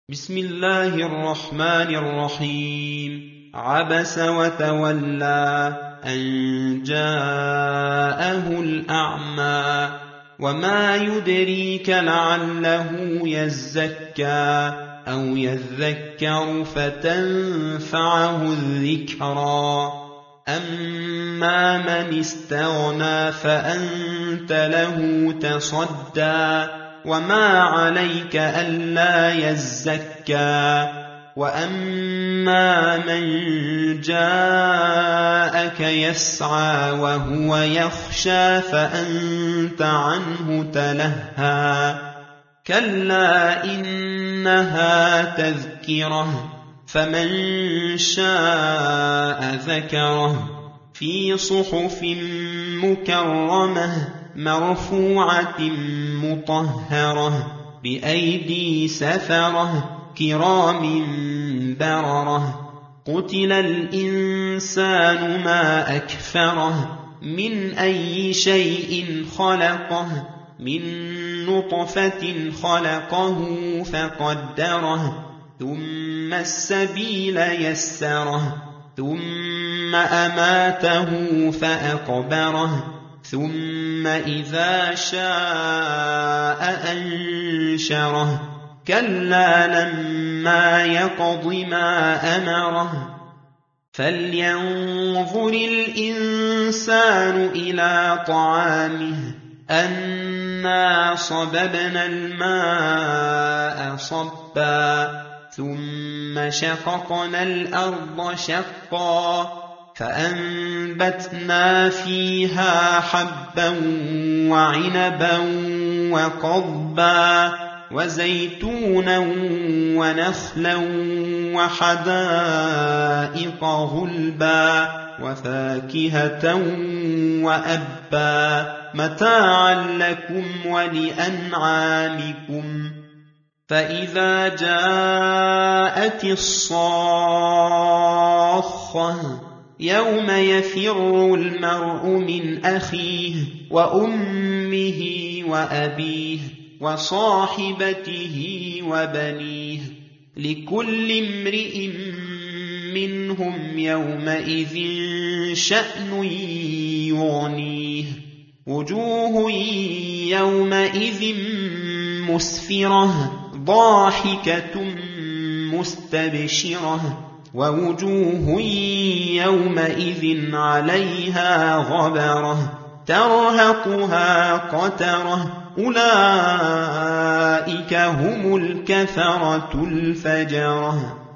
بسم الله الرحمن الرحيم عبس وتولى أن جاءه الأعمى وما يدريك لعله يزكى أو يذكر فتنفعه الذكرى أما من استغنى فأنت له تصدى وما عليك ألا يزكى وأما من جاءك يسعى وهو يخشى فأنت عنه تلهى كلا إنها تذكرة فمن شاء ذكره في صحف مكرمة مرفوعة مطهرة بأيدي سفرة كرام بررة قتل الإنسان ما أكفره من أي شيء خلقه من نطفة خلقه فقدره ثم السبيل يسره ثم أماته فأقبره ثم إذا شاء أنشره كلا لما يقض ما أمره فلينظر الإنسان إلى طعامه أنا صببنا الماء صبا ثم شققنا الأرض شقا فأنبتنا فيها حبا وعنبا وقضبا وزيتونا ونخلا وحدائق غلبا وفاكهة وأبا متاعا لكم ولأنعامكم فإذا جاءت الصاخة يوم يفر المرء من أخيه وأمه وأبيه وصاحبته وبنيه لكل امرئ منهم يومئذ شأن يغنيه وجوه يومئذ مسفرة ضاحكة مستبشرة ووجوه يومئذ عليها غبرة ترهقها قترة أولئك هم الكفرة الفجرة